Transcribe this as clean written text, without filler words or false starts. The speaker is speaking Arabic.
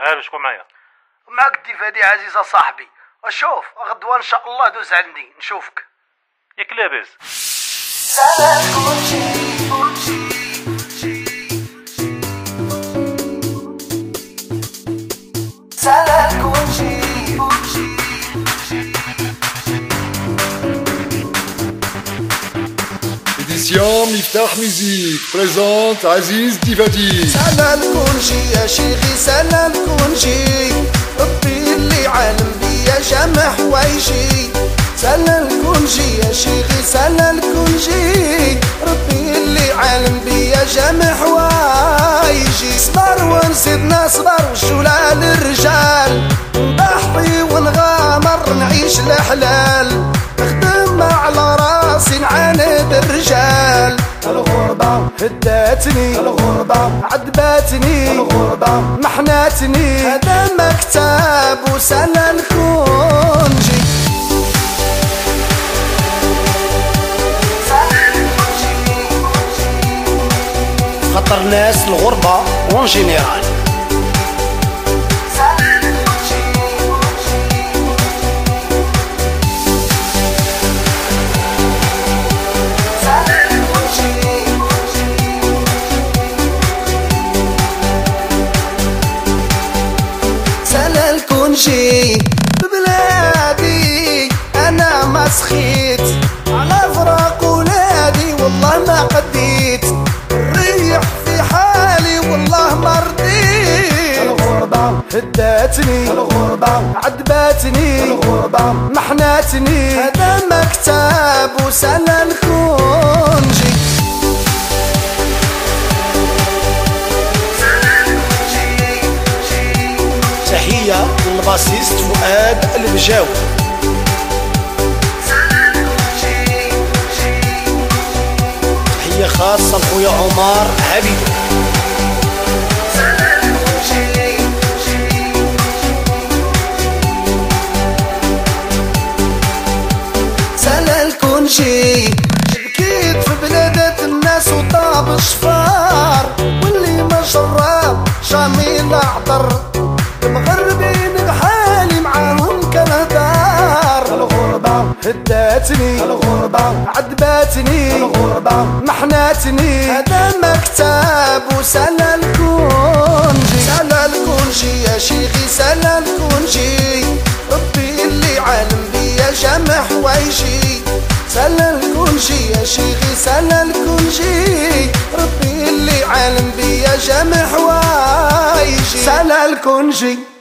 غير شكون معايا؟ معك الديفادي عزيز صاحبي. شوف غدوه ان شاء الله دوز عندي نشوفك. ياك لاباس؟ Édition Miftah Musique présente Aziz Divadi. سلام كونجي يا شيخي سلام كونجي، ربي اللي عالم بيا جمع حوايجي. سلام كونجي يا شيخي سلام كونجي، ربي اللي عالم بيا جمع حوايجي. صبر ونزيد نصبر والشولة للرجال، نضحي ونغامر نعيش الحلال، نخدم على راسي نعاند الرجال. الغربة هداتني، الغربة عذباتني، الغربة محناتني. هذا مكتب وسنة الكونجي. خطر ناس الغربة اون جينيرال. كونجي ببلادي انا ما سخيت، على فراق ولادي والله ما قديت، الريح في حالي والله ما رضيت. الغربة هداتني، الغربة عذباتني، الغربة محناتني. هذا مكتب وسنة الكونجي. تحية للباسيست فؤاد البجاوي. تحية خاصة لخويا عمر حبيب. سلا الكونجي بكيت في بلادات الناس وطاب الشفار، واللي ما جرب جميل عطر، المغربين بحالي معاهم كنهدار. الغربة هداتني، الغربة عذباتني، الغربة محناتني. هذا مكتب وسلا الكونجي. سلا الكونجي يا شيخي سلا الكونجي، ربي اللي عالم بيا جمع حوايجي. سلا الكونجي يا شيخي سلا الكونجي، ربي اللي عالم بيا جمع حوايجي. سلا الكونجي.